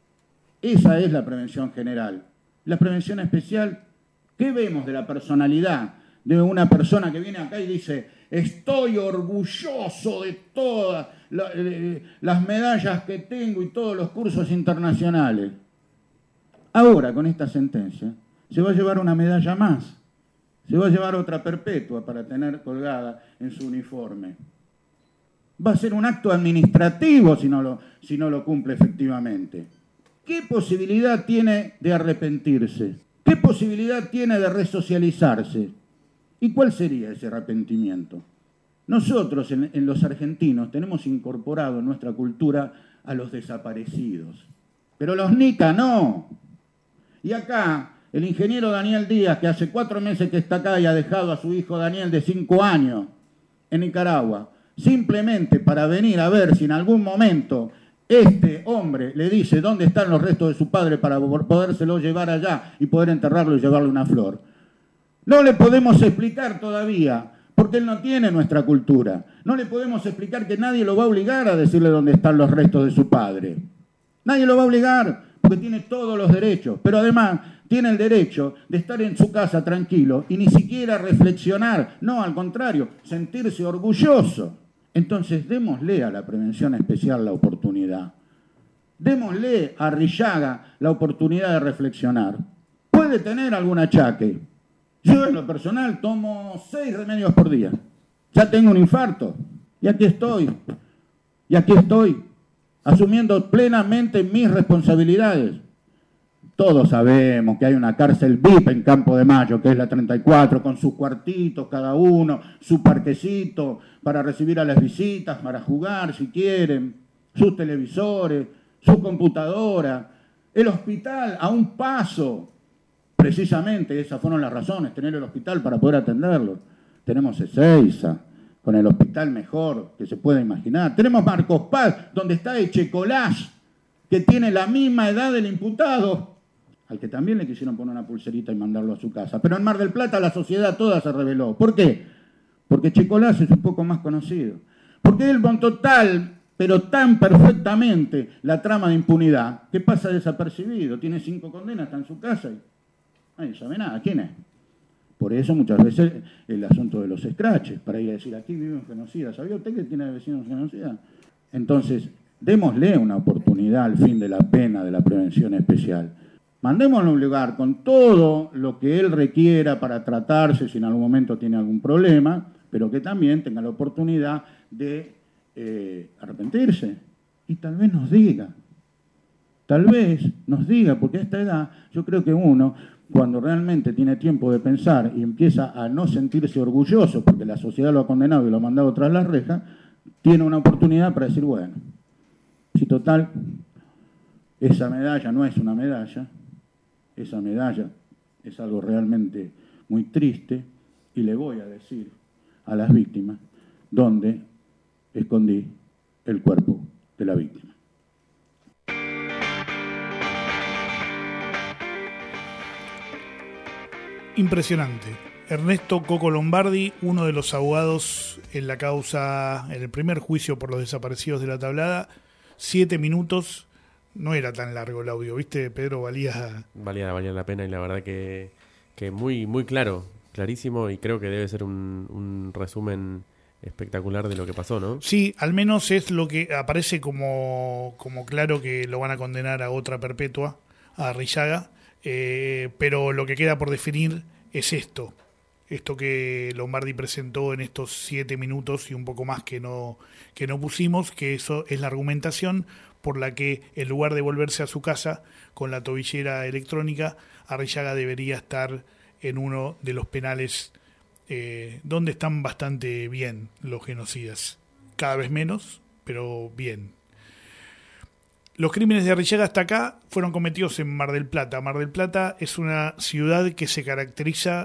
Esa es la prevención general. La prevención especial, ¿qué vemos de la personalidad de una persona que viene acá y dice, estoy orgulloso de todas las medallas que tengo y todos los cursos internacionales? Ahora, con esta sentencia, se va a llevar una medalla más. Se va a llevar otra perpetua para tener colgada en su uniforme. Va a ser un acto administrativo si no lo cumple efectivamente. ¿Qué posibilidad tiene de arrepentirse? ¿Qué posibilidad tiene de resocializarse? ¿Y cuál sería ese arrepentimiento? Nosotros, en los argentinos, tenemos incorporado en nuestra cultura a los desaparecidos. Pero los nica no. Y acá, el ingeniero Daniel Díaz, que hace 4 meses que está acá y ha dejado a su hijo Daniel de 5 años en Nicaragua, simplemente para venir a ver si en algún momento este hombre le dice dónde están los restos de su padre para podérselo llevar allá y poder enterrarlo y llevarle una flor. No le podemos explicar todavía, porque él no tiene nuestra cultura. No le podemos explicar que nadie lo va a obligar a decirle dónde están los restos de su padre. Nadie lo va a obligar, porque tiene todos los derechos. Pero además tiene el derecho de estar en su casa tranquilo y ni siquiera reflexionar. No, al contrario, sentirse orgulloso. Entonces, démosle a la prevención especial la oportunidad. Démosle a Arrillaga la oportunidad de reflexionar. Puede tener algún achaque. Yo, en lo personal, tomo 6 remedios por día. Ya tengo un infarto. Y aquí estoy. Asumiendo plenamente mis responsabilidades. Todos sabemos que hay una cárcel VIP en Campo de Mayo, que es la 34, con sus cuartitos cada uno, su parquecito para recibir a las visitas, para jugar si quieren, sus televisores, su computadora, el hospital a un paso. Precisamente esas fueron las razones, tener el hospital para poder atenderlo. Tenemos Ezeiza, con el hospital mejor que se pueda imaginar. Tenemos Marcos Paz, donde está Echecolás, que tiene la misma edad del imputado. al que también le quisieron poner una pulserita y mandarlo a su casa. Pero en Mar del Plata la sociedad toda se rebeló. ¿Por qué? Porque Chicolás es un poco más conocido. Porque él montó tal, pero tan perfectamente la trama de impunidad, que pasa desapercibido. Tiene 5 condenas, está en su casa y nadie sabe nada. ¿Quién es? Por eso muchas veces el asunto de los escraches, para ir a decir, aquí vive un genocida. ¿Sabía usted que tiene vecinos genocidas? Entonces, démosle una oportunidad al fin de la pena de la prevención especial. Mandémoslo a un lugar con todo lo que él requiera para tratarse si en algún momento tiene algún problema, pero que también tenga la oportunidad de arrepentirse. Y tal vez nos diga, porque a esta edad yo creo que uno, cuando realmente tiene tiempo de pensar y empieza a no sentirse orgulloso porque la sociedad lo ha condenado y lo ha mandado tras las rejas, tiene una oportunidad para decir, bueno, si total, esa medalla no es una medalla, esa medalla es algo realmente muy triste, y le voy a decir a las víctimas dónde escondí el cuerpo de la víctima. Impresionante. Ernesto Coco Lombardi, uno de los abogados en la causa, en el primer juicio por los desaparecidos de la Tablada, 7 minutos, no era tan largo el audio, ¿viste, Pedro? Valía la pena, y la verdad que muy, muy claro, clarísimo, y creo que debe ser un resumen espectacular de lo que pasó, ¿no? Sí, al menos es lo que aparece como claro, que lo van a condenar a otra perpetua, a Arrillaga, pero lo que queda por definir es esto que Lombardi presentó en estos 7 minutos y un poco más que no pusimos, que eso es la argumentación por la que, en lugar de volverse a su casa con la tobillera electrónica, Arrillaga debería estar en uno de los penales donde están bastante bien los genocidas. Cada vez menos, pero bien. Los crímenes de Arrillaga hasta acá fueron cometidos en Mar del Plata. Mar del Plata es una ciudad que se caracteriza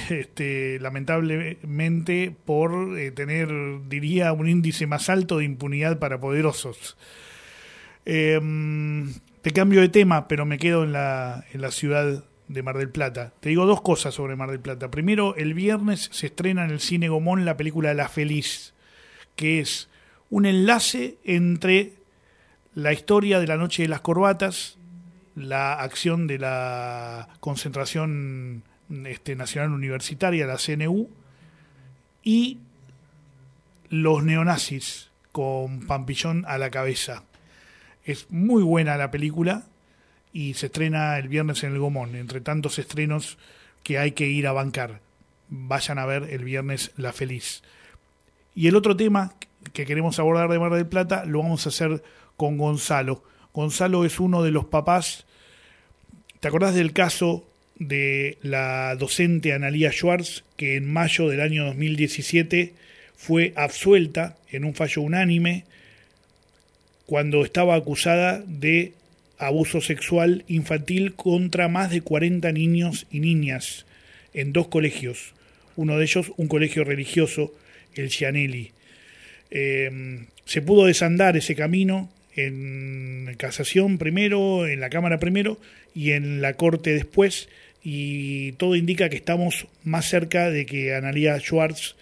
lamentablemente por tener, diría, un índice más alto de impunidad para poderosos. Te cambio de tema, pero me quedo en la ciudad de Mar del Plata. Te digo 2 cosas sobre Mar del Plata. Primero, el viernes se estrena en el Cine Gomón la película La Feliz, que es un enlace entre la historia de la Noche de las Corbatas, la acción de la concentración nacional universitaria, la CNU, y los neonazis con Pampillón a la cabeza. Es muy buena la película y se estrena el viernes en el Gomón, entre tantos estrenos que hay que ir a bancar. Vayan a ver el viernes La Feliz. Y el otro tema que queremos abordar de Mar del Plata lo vamos a hacer con Gonzalo. Gonzalo es uno de los papás. ¿Te acordás del caso de la docente Analía Schwartz, que en mayo del año 2017 fue absuelta en un fallo unánime cuando estaba acusada de abuso sexual infantil contra más de 40 niños y niñas en 2 colegios? Uno de ellos, un colegio religioso, el Gianelli. Se pudo desandar ese camino en casación primero, en la Cámara primero y en la Corte después, y todo indica que estamos más cerca de que Analía Schwartz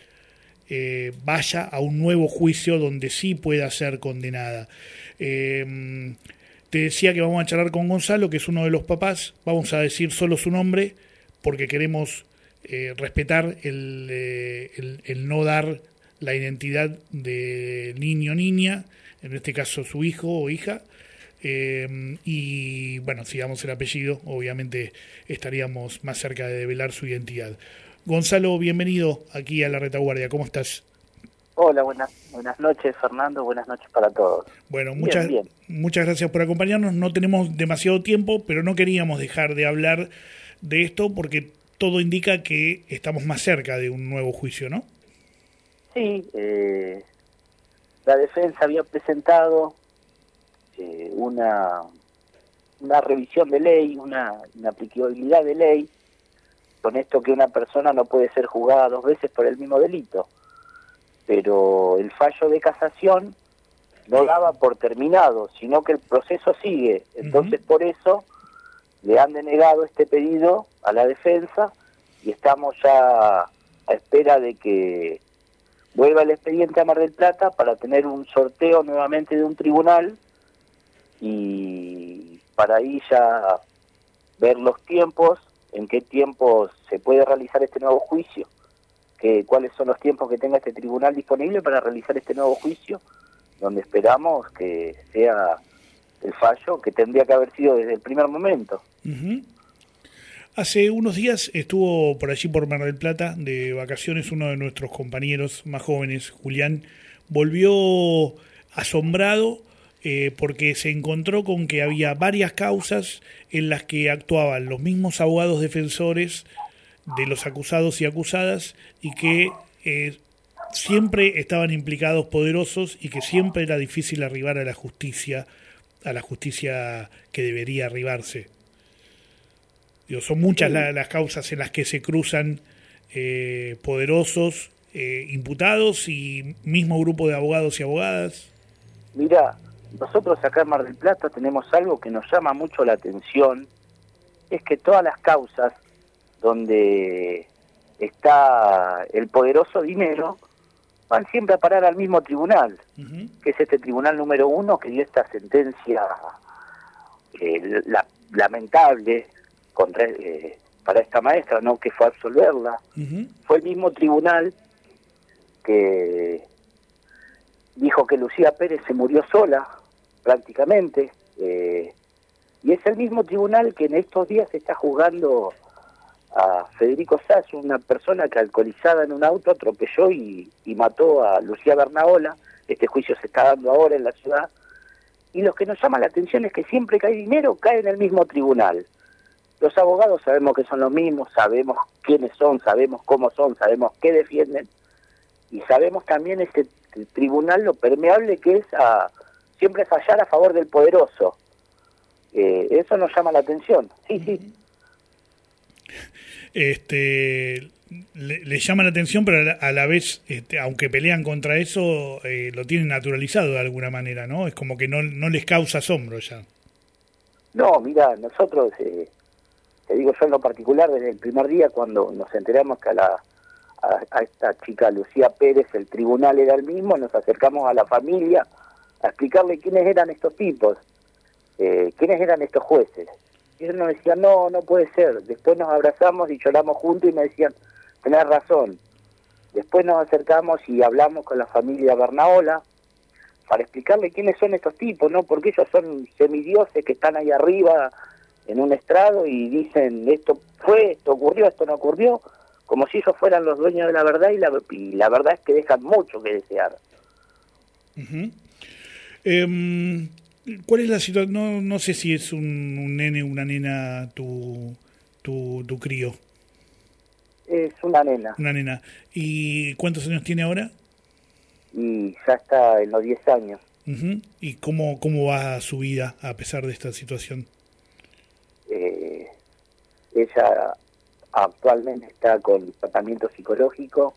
vaya a un nuevo juicio donde sí pueda ser condenada. Te decía que vamos a charlar con Gonzalo, que es uno de los papás. Vamos a decir solo su nombre porque queremos respetar el no dar la identidad de niño o niña, en este caso su hijo o hija, y bueno, si damos el apellido, obviamente estaríamos más cerca de develar su identidad. Gonzalo, bienvenido aquí a La Retaguardia, ¿cómo estás? Hola, buenas noches, Fernando, buenas noches para todos. Bueno, muchas gracias por acompañarnos. No tenemos demasiado tiempo, pero no queríamos dejar de hablar de esto porque todo indica que estamos más cerca de un nuevo juicio, ¿no? Sí, la defensa había presentado una revisión de ley, una aplicabilidad de ley, con esto que una persona no puede ser juzgada 2 veces por el mismo delito. Pero el fallo de casación no daba por terminado, sino que el proceso sigue. Entonces, por eso le han denegado este pedido a la defensa y estamos ya a espera de que vuelva el expediente a Mar del Plata para tener un sorteo nuevamente de un tribunal y para ahí ya ver los tiempos, en qué tiempos se puede realizar este nuevo juicio, cuáles son los tiempos que tenga este tribunal disponible para realizar este nuevo juicio, donde esperamos que sea el fallo que tendría que haber sido desde el primer momento. Uh-huh. Hace unos días estuvo por allí por Mar del Plata de vacaciones uno de nuestros compañeros más jóvenes, Julián, volvió asombrado porque se encontró con que había varias causas en las que actuaban los mismos abogados defensores de los acusados y acusadas y que siempre estaban implicados poderosos y que siempre era difícil arribar a la justicia que debería arribarse. Son muchas las causas en las que se cruzan poderosos, imputados y mismo grupo de abogados y abogadas. Mira, nosotros acá en Mar del Plata tenemos algo que nos llama mucho la atención, es que todas las causas donde está el poderoso dinero van siempre a parar al mismo tribunal, que es este tribunal número 1 que dio esta sentencia lamentable para esta maestra, no que fue a absolverla. Fue el mismo tribunal que dijo que Lucía Pérez se murió sola prácticamente, y es el mismo tribunal que en estos días está juzgando a Federico Sass, una persona que alcoholizada en un auto atropelló y mató a Lucía Bernaola. Este juicio se está dando ahora en la ciudad, y lo que nos llama la atención es que siempre que hay dinero cae en el mismo tribunal. Los abogados sabemos que son los mismos, sabemos quiénes son, sabemos cómo son, sabemos qué defienden, y sabemos también este tribunal lo permeable que es siempre fallar a favor del poderoso. Eso nos llama la atención. Sí. Le llama la atención, pero a la vez, aunque pelean contra eso, lo tienen naturalizado de alguna manera, ¿no? Es como que no les causa asombro ya. No, mira, nosotros, te digo yo en lo particular, desde el primer día cuando nos enteramos que a esta chica Lucía Pérez el tribunal era el mismo, nos acercamos a la familia a explicarle quiénes eran estos tipos, quiénes eran estos jueces. Y ellos nos decían, no puede ser. Después nos abrazamos y lloramos juntos y me decían, tenés razón. Después nos acercamos y hablamos con la familia Bernaola para explicarle quiénes son estos tipos, ¿no? Porque ellos son semidioses que están ahí arriba en un estrado y dicen, esto fue, esto ocurrió, esto no ocurrió, como si ellos fueran los dueños de la verdad, y la verdad es que dejan mucho que desear. Uh-huh. ¿Cuál es la situación? No sé si es un nene o una nena tu crío. Es una nena. Una nena. ¿Y cuántos años tiene ahora? Y ya está en los 10 años. Uh-huh. ¿Y cómo va su vida a pesar de esta situación? Ella actualmente está con tratamiento psicológico,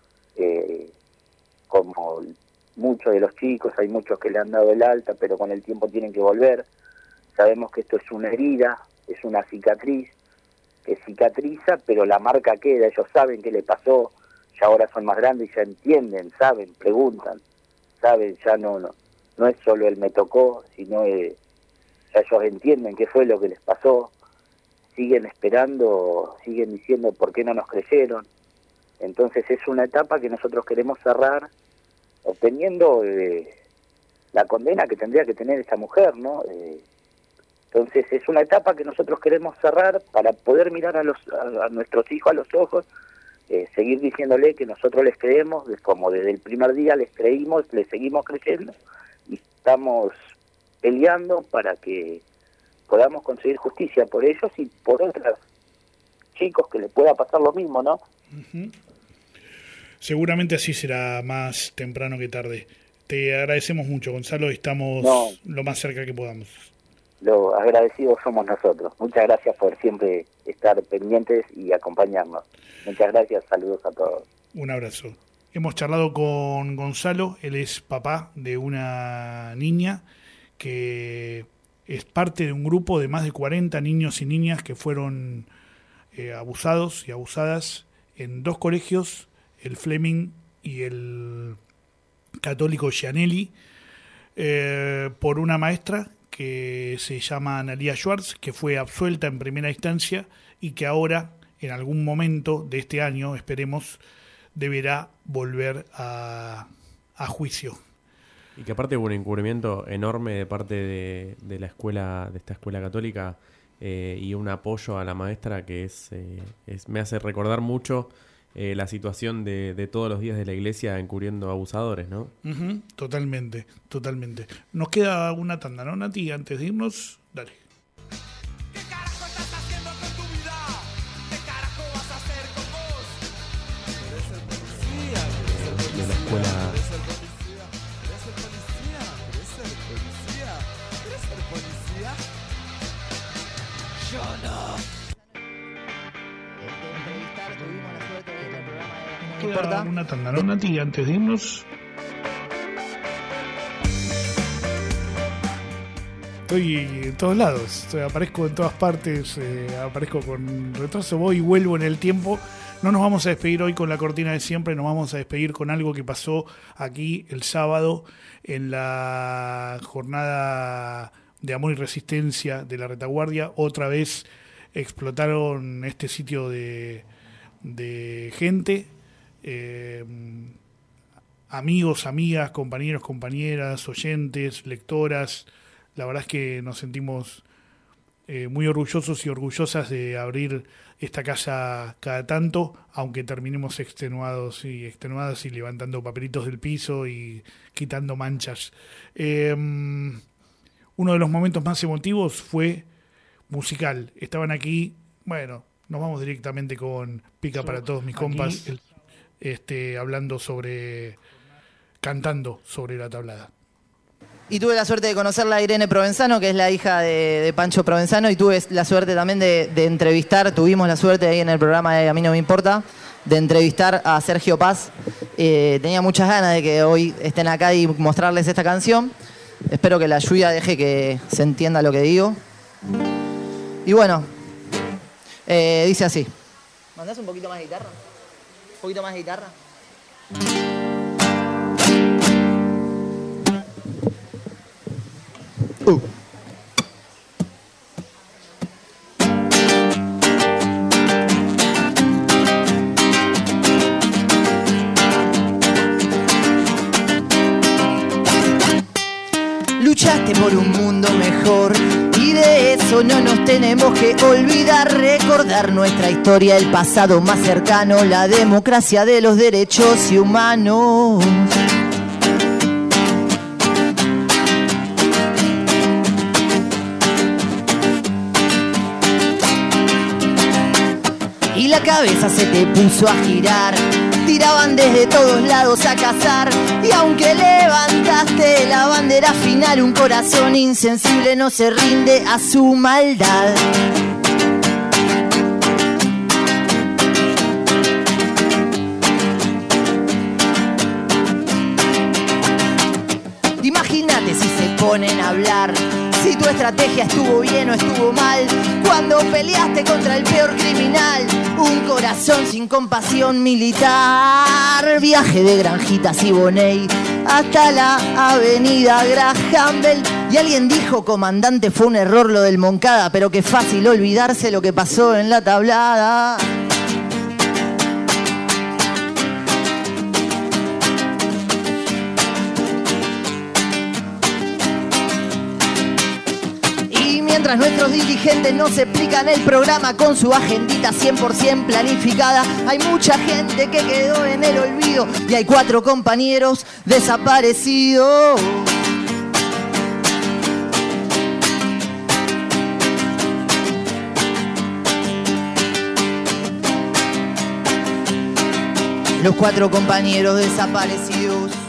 como muchos de los chicos, hay muchos que le han dado el alta, pero con el tiempo tienen que volver. Sabemos que esto es una herida, es una cicatriz, que cicatriza, pero la marca queda, ellos saben qué le pasó, ya ahora son más grandes y ya entienden, saben, preguntan, saben, ya no es solo el me tocó, sino ya ellos entienden qué fue lo que les pasó, siguen esperando, siguen diciendo por qué no nos creyeron. Entonces es una etapa que nosotros queremos cerrar obteniendo la condena que tendría que tener esta mujer, ¿no? Entonces es una etapa que nosotros queremos cerrar para poder mirar a nuestros hijos a los ojos, seguir diciéndole que nosotros les creemos, como desde el primer día les creímos, les seguimos creyendo, y estamos peleando para que podamos conseguir justicia por ellos y por otros chicos que les pueda pasar lo mismo, ¿no? Uh-huh. Seguramente así será más temprano que tarde. Te agradecemos mucho, Gonzalo, y estamos lo más cerca que podamos. Lo agradecidos somos nosotros. Muchas gracias por siempre estar pendientes y acompañarnos. Muchas gracias, saludos a todos. Un abrazo. Hemos charlado con Gonzalo, él es papá de una niña que es parte de un grupo de más de 40 niños y niñas que fueron abusados y abusadas en 2 colegios, el Fleming y el Católico Gianelli, por una maestra que se llama Analia Schwartz, que fue absuelta en primera instancia y que ahora, en algún momento de este año, esperemos, deberá volver a juicio. Y que aparte hubo un encubrimiento enorme de parte de la escuela, de esta escuela católica, y un apoyo a la maestra que me hace recordar mucho la situación de todos los días de la iglesia encubriendo abusadores, ¿no? Uh-huh, totalmente. Nos queda una tanda, ¿no, Nati? Antes de irnos, dale. ¿Qué carajo estás haciendo con tu vida? ¿Qué carajo vas a hacer con vos? ¿Querés ser policía? De la escuela. ¿Querés ser policía? ¿Querés ser policía? ¿Querés ser policía? ¿Querés ser policía? Yo no. Queda una tanda, ¿no, Nati? Antes de irnos. Estoy en todos lados, aparezco en todas partes, aparezco con retraso, voy y vuelvo en el tiempo. No nos vamos a despedir hoy con la cortina de siempre, nos vamos a despedir con algo que pasó aquí el sábado en la jornada de Amor y Resistencia de la Retaguardia. Otra vez explotaron este sitio de gente, amigos, amigas, compañeros, compañeras, oyentes, lectoras. La verdad es que nos sentimos muy orgullosos y orgullosas de abrir esta casa cada tanto, aunque terminemos extenuadas y levantando papelitos del piso y quitando manchas. Uno de los momentos más emotivos fue musical. Estaban aquí, bueno, nos vamos directamente con Pica para todos mis compas, cantando sobre la tablada. Y tuve la suerte de conocerla a Irene Provenzano, que es la hija de Pancho Provenzano, y tuve la suerte también de tuvimos la suerte ahí en el programa de A mí no me importa, de entrevistar a Sergio Paz. Tenía muchas ganas de que hoy estén acá y mostrarles esta canción. Espero que la lluvia deje que se entienda lo que digo. Y bueno, dice así. ¿Mandás un poquito más de guitarra? ¿Un poquito más de guitarra? Luchaste por un mundo mejor y de eso no nos tenemos que olvidar. Recordar nuestra historia, el pasado más cercano, la democracia de los derechos humanos. Y la cabeza se te puso a girar, tiraban desde todos lados a cazar, y aunque levantaste la bandera final, un corazón insensible no se rinde a su maldad. Imagínate si se ponen a hablar, si tu estrategia estuvo bien o estuvo mal, cuando peleaste contra el peor criminal, un corazón sin compasión militar. Viaje de Granjitas y Boney hasta la avenida Graham Bell, y alguien dijo, comandante, fue un error lo del Moncada, pero qué fácil olvidarse lo que pasó en la tablada. Mientras nuestros dirigentes nos explican el programa con su agendita 100% planificada, hay mucha gente que quedó en el olvido y hay 4 compañeros desaparecidos. Los 4 compañeros desaparecidos.